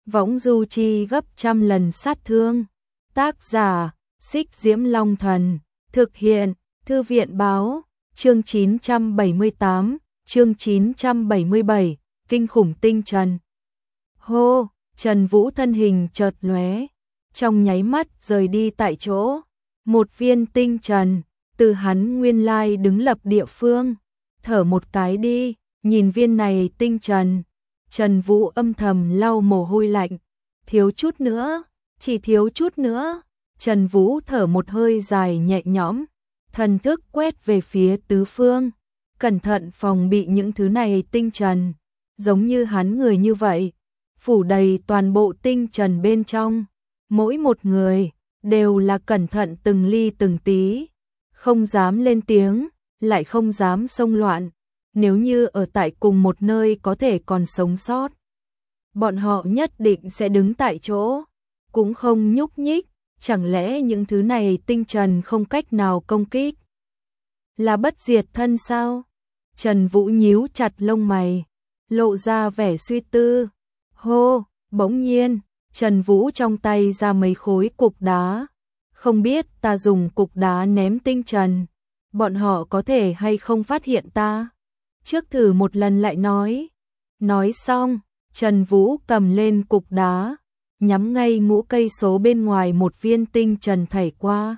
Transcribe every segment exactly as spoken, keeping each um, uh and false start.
võng du chi gấp trăm lần sát thương. Tác giả, Xích Diễm Long Thần, thực hiện, Thư viện Báo, chương chín trăm bảy mươi tám, chương chín trăm bảy mươi bảy, kinh khủng tinh trần. Hô, Trần Vũ thân hình chợt lóe, trong nháy mắt rời đi tại chỗ. Một viên tinh trần, từ hắn nguyên lai đứng lập địa phương, thở một cái đi, nhìn viên này tinh trần. Trần Vũ âm thầm lau mồ hôi lạnh, thiếu chút nữa, chỉ thiếu chút nữa. Trần Vũ thở một hơi dài nhẹ nhõm, thần thức quét về phía tứ phương, cẩn thận phòng bị những thứ này tinh trần, giống như hắn người như vậy, phủ đầy toàn bộ tinh trần bên trong, mỗi một người đều là cẩn thận từng ly từng tí, không dám lên tiếng, lại không dám xông loạn. Nếu như ở tại cùng một nơi có thể còn sống sót, bọn họ nhất định sẽ đứng tại chỗ, cũng không nhúc nhích. Chẳng lẽ những thứ này tinh trần không cách nào công kích? Là bất diệt thân sao? Trần Vũ nhíu chặt lông mày, lộ ra vẻ suy tư. Hô, bỗng nhiên, Trần Vũ trong tay ra mấy khối cục đá. Không biết ta dùng cục đá ném tinh trần, bọn họ có thể hay không phát hiện ta? Trước thử một lần lại nói. Nói xong, Trần Vũ cầm lên cục đá, nhắm ngay ngũ cây số bên ngoài một viên tinh trần thảy qua.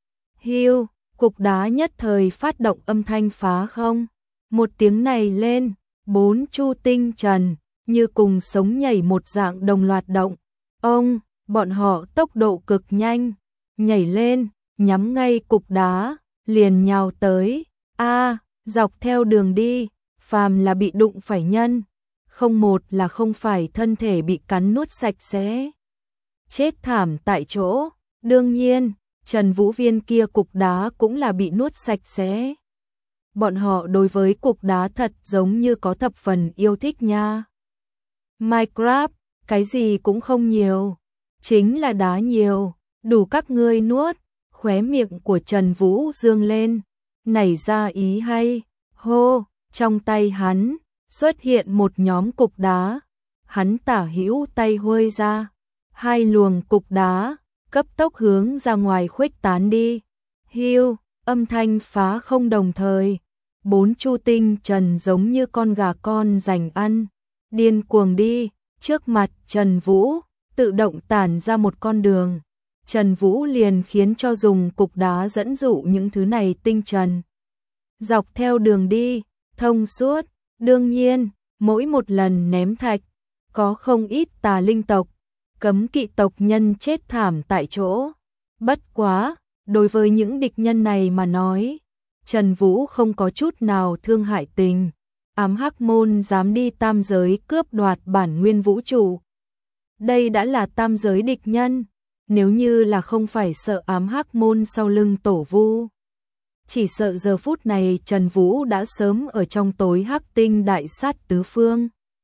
Hiu, cục đá nhất thời phát động âm thanh phá không. Một tiếng này lên, bốn chu tinh trần, như cùng sống nhảy một dạng đồng loạt động. Ông, bọn họ tốc độ cực nhanh, nhảy lên, nhắm ngay cục đá, liền nhào tới. A, dọc theo đường đi, phàm là bị đụng phải nhân, không một là không phải thân thể bị cắn nuốt sạch sẽ, chết thảm tại chỗ. Đương nhiên, Trần Vũ viên kia cục đá cũng là bị nuốt sạch sẽ. Bọn họ đối với cục đá thật giống như có thập phần yêu thích nha. Minecraft, cái gì cũng không nhiều, chính là đá nhiều, đủ các ngươi nuốt. Khóe miệng của Trần Vũ dương lên, nảy ra ý hay. Hô, trong tay hắn xuất hiện một nhóm cục đá, hắn tả hữu tay huôi ra, hai luồng cục đá cấp tốc hướng ra ngoài khuếch tán đi. Hiu, âm thanh phá không đồng thời, bốn chu tinh trần giống như con gà con giành ăn, điên cuồng đi. Trước mặt Trần Vũ tự động tản ra một con đường, Trần Vũ liền khiến cho dùng cục đá dẫn dụ những thứ này tinh trần. Dọc theo đường đi, thông suốt. Đương nhiên, mỗi một lần ném thạch, có không ít tà linh tộc, cấm kỵ tộc nhân chết thảm tại chỗ. Bất quá, đối với những địch nhân này mà nói, Trần Vũ không có chút nào thương hại tình. Ám Hắc Môn dám đi tam giới cướp đoạt bản nguyên vũ trụ, đây đã là tam giới địch nhân. Nếu như là không phải sợ Ám Hắc Môn sau lưng tổ vu, chỉ sợ giờ phút này Trần Vũ đã sớm ở trong tối hắc tinh đại sát tứ phương.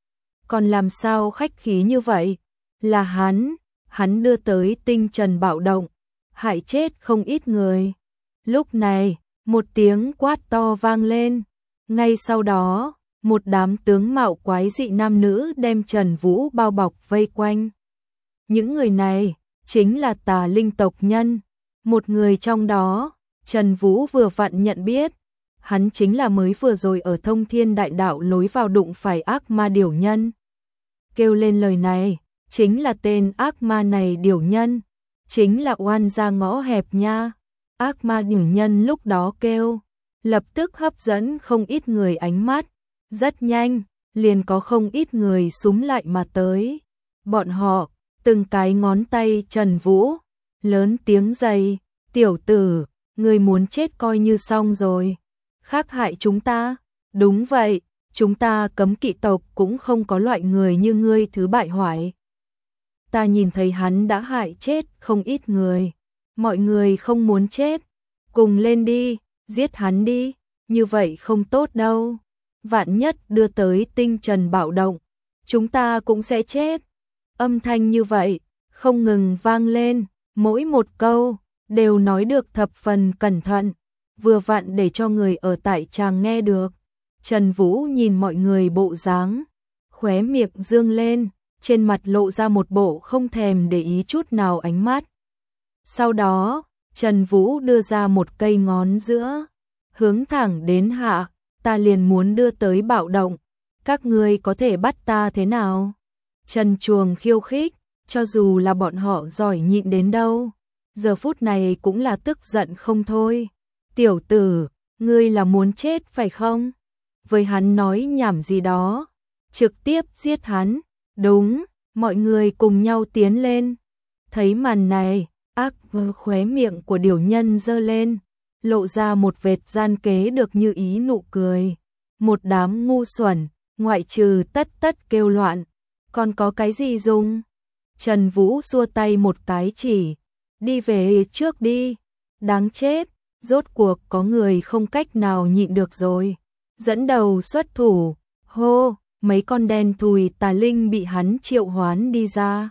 Còn làm sao khách khí như vậy? Là hắn, hắn đưa tới tinh trần bạo động, hại chết không ít người. Lúc này, một tiếng quát to vang lên, ngay sau đó, một đám tướng mạo quái dị nam nữ đem Trần Vũ bao bọc vây quanh. Những người này chính là tà linh tộc nhân, một người trong đó Trần Vũ vừa vặn nhận biết, hắn chính là mới vừa rồi ở Thông Thiên Đại Đạo lối vào đụng phải ác ma điểu nhân. Kêu lên lời này, chính là tên ác ma này điểu nhân, chính là oan gia ngõ hẹp nha. Ác ma điểu nhân lúc đó kêu, lập tức hấp dẫn không ít người ánh mắt, rất nhanh, liền có không ít người xúm lại mà tới. Bọn họ, từng cái ngón tay Trần Vũ, lớn tiếng dày, tiểu tử, ngươi muốn chết coi như xong rồi, khác hại chúng ta. Đúng vậy, chúng ta cấm kỵ tộc cũng không có loại người như ngươi thứ bại hoại. Ta nhìn thấy hắn đã hại chết không ít người, mọi người không muốn chết, cùng lên đi, giết hắn đi, như vậy không tốt đâu. Vạn nhất đưa tới tinh trần bạo động, chúng ta cũng sẽ chết. Âm thanh như vậy, không ngừng vang lên, mỗi một câu đều nói được thập phần cẩn thận, vừa vặn để cho người ở tại tràng nghe được. Trần Vũ nhìn mọi người bộ dáng, khóe miệng dương lên, trên mặt lộ ra một bộ không thèm để ý chút nào ánh mắt. Sau đó, Trần Vũ đưa ra một cây ngón giữa, hướng thẳng đến hạ, ta liền muốn đưa tới bạo động, các ngươi có thể bắt ta thế nào? Trần Chuồng khiêu khích, cho dù là bọn họ giỏi nhịn đến đâu, giờ phút này cũng là tức giận không thôi. Tiểu tử, ngươi là muốn chết phải không? Với hắn nói nhảm gì đó, trực tiếp giết hắn. Đúng, mọi người cùng nhau tiến lên. Thấy màn này, ác khóe miệng của điểu nhân giơ lên, lộ ra một vệt gian kế được như ý nụ cười. Một đám ngu xuẩn, ngoại trừ tất tất kêu loạn, còn có cái gì dùng? Trần Vũ xua tay một cái chỉ, đi về trước đi, đáng chết, rốt cuộc có người không cách nào nhịn được rồi. Dẫn đầu xuất thủ, hô, mấy con đen thùi tà linh bị hắn triệu hoán đi ra.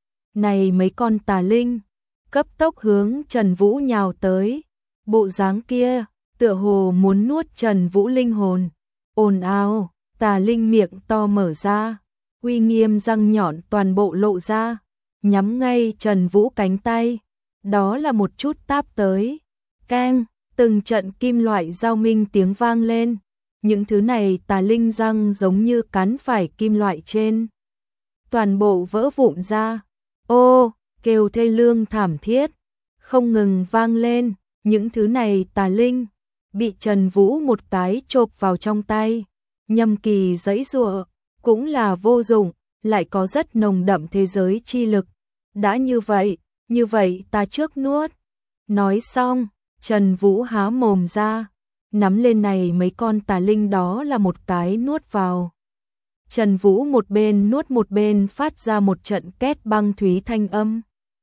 Này mấy con tà linh, cấp tốc hướng Trần Vũ nhào tới, bộ dáng kia, tựa hồ muốn nuốt Trần Vũ linh hồn. Ồn ào, tà linh miệng to mở ra, uy nghiêm răng nhọn toàn bộ lộ ra, nhắm ngay Trần Vũ cánh tay. Đó là một chút táp tới. Keng, từng trận kim loại giao minh tiếng vang lên. Những thứ này tà linh răng giống như cắn phải kim loại trên. Toàn bộ vỡ vụn ra. Ô, kêu thê lương thảm thiết, không ngừng vang lên. Những thứ này tà linh bị Trần Vũ một cái chộp vào trong tay. Nhâm Kỳ giãy giụa, cũng là vô dụng, lại có rất nồng đậm thế giới chi lực. Đã như vậy, như vậy ta trước nuốt. Nói xong, Trần Vũ há mồm ra, nắm lên này mấy con tà linh đó là một cái nuốt vào. Trần Vũ một bên nuốt một bên phát ra một trận két băng thúy thanh âm.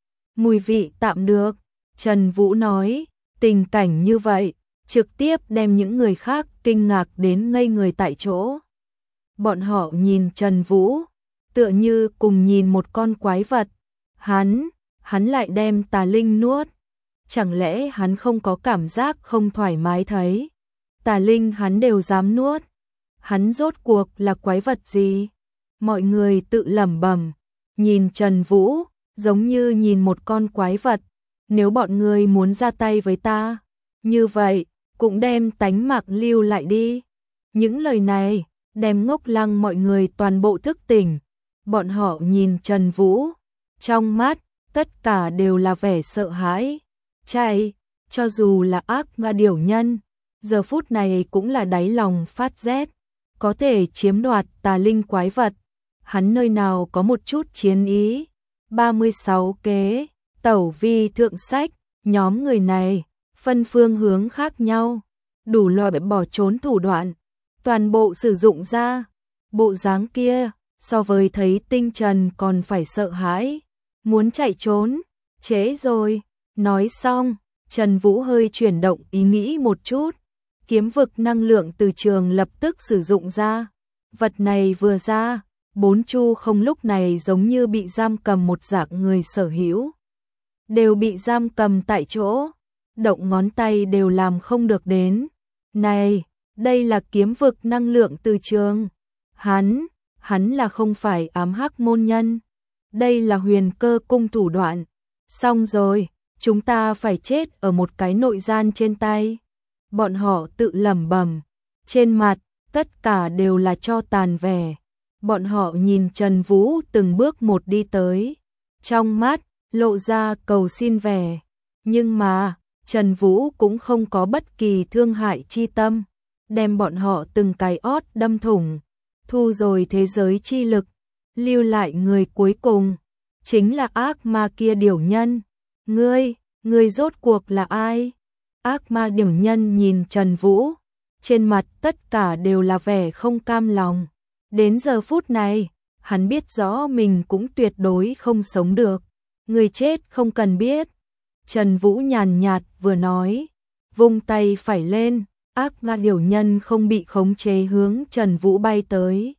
Mùi vị tạm được, Trần Vũ nói, tình cảnh như vậy, trực tiếp đem những người khác kinh ngạc đến ngây người tại chỗ. Bọn họ nhìn Trần Vũ, tựa như cùng nhìn một con quái vật. Hắn, hắn lại đem tà linh nuốt. Chẳng lẽ hắn không có cảm giác không thoải mái thấy? Tà linh hắn đều dám nuốt. Hắn rốt cuộc là quái vật gì? Mọi người tự lẩm bẩm, nhìn Trần Vũ, giống như nhìn một con quái vật. Nếu bọn người muốn ra tay với ta, như vậy, cũng đem tánh mạng lưu lại đi. Những lời này, đem Ngốc Lăng mọi người toàn bộ thức tỉnh. Bọn họ nhìn Trần Vũ, trong mắt, tất cả đều là vẻ sợ hãi. Chạy, cho dù là ác ma điểu nhân, giờ phút này cũng là đáy lòng phát rét. Có thể chiếm đoạt tà linh quái vật, hắn nơi nào có một chút chiến ý. ba mươi sáu kế, tẩu vi thượng sách, nhóm người này, phân phương hướng khác nhau, đủ loại bỏ trốn thủ đoạn, toàn bộ sử dụng ra. Bộ dáng kia, so với thấy tinh trần còn phải sợ hãi, muốn chạy trốn, trễ rồi. Nói xong, Trần Vũ hơi chuyển động ý nghĩ một chút, kiếm vực năng lượng từ trường lập tức sử dụng ra. Vật này vừa ra, bốn chu không lúc này giống như bị giam cầm một dạng người sở hữu. Đều bị giam cầm tại chỗ, động ngón tay đều làm không được đến. Này, đây là kiếm vực năng lượng từ trường. Hắn, hắn là không phải ám hắc môn nhân. Đây là huyền cơ cung thủ đoạn. Xong rồi, chúng ta phải chết ở một cái nội gian trên tay. Bọn họ tự lẩm bẩm, trên mặt, tất cả đều là cho tàn vẻ. Bọn họ nhìn Trần Vũ từng bước một đi tới. Trong mắt, lộ ra cầu xin vẻ. Nhưng mà, Trần Vũ cũng không có bất kỳ thương hại chi tâm. Đem bọn họ từng cái ót đâm thủng. Thu rồi thế giới chi lực. Lưu lại người cuối cùng. Chính là ác ma kia điểu nhân. Ngươi, ngươi rốt cuộc là ai? Ác ma điểu nhân nhìn Trần Vũ. Trên mặt tất cả đều là vẻ không cam lòng. Đến giờ phút này, hắn biết rõ mình cũng tuyệt đối không sống được. Người chết không cần biết. Trần Vũ nhàn nhạt vừa nói, vung tay phải lên, ác ma điểu nhân không bị khống chế hướng Trần Vũ bay tới.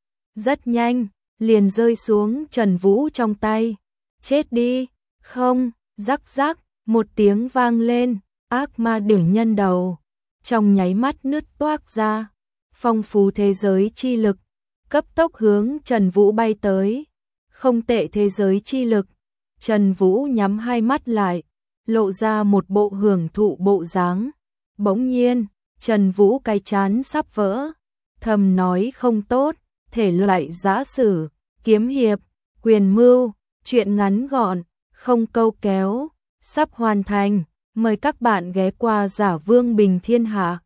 Rất nhanh, liền rơi xuống Trần Vũ trong tay. Chết đi, không, rắc rắc, một tiếng vang lên, ác ma điểu nhân đầu, trong nháy mắt nứt toác ra, phong phú thế giới chi lực, cấp tốc hướng Trần Vũ bay tới. Không tệ thế giới chi lực. Trần Vũ nhắm hai mắt lại, lộ ra một bộ hưởng thụ bộ dáng. Bỗng nhiên, Trần Vũ cái chán sắp vỡ, thầm nói không tốt, thể loại giã sử, kiếm hiệp, quyền mưu, truyện ngắn gọn, không câu kéo, sắp hoàn thành, mời các bạn ghé qua Giả Vương Bình Thiên Hạ.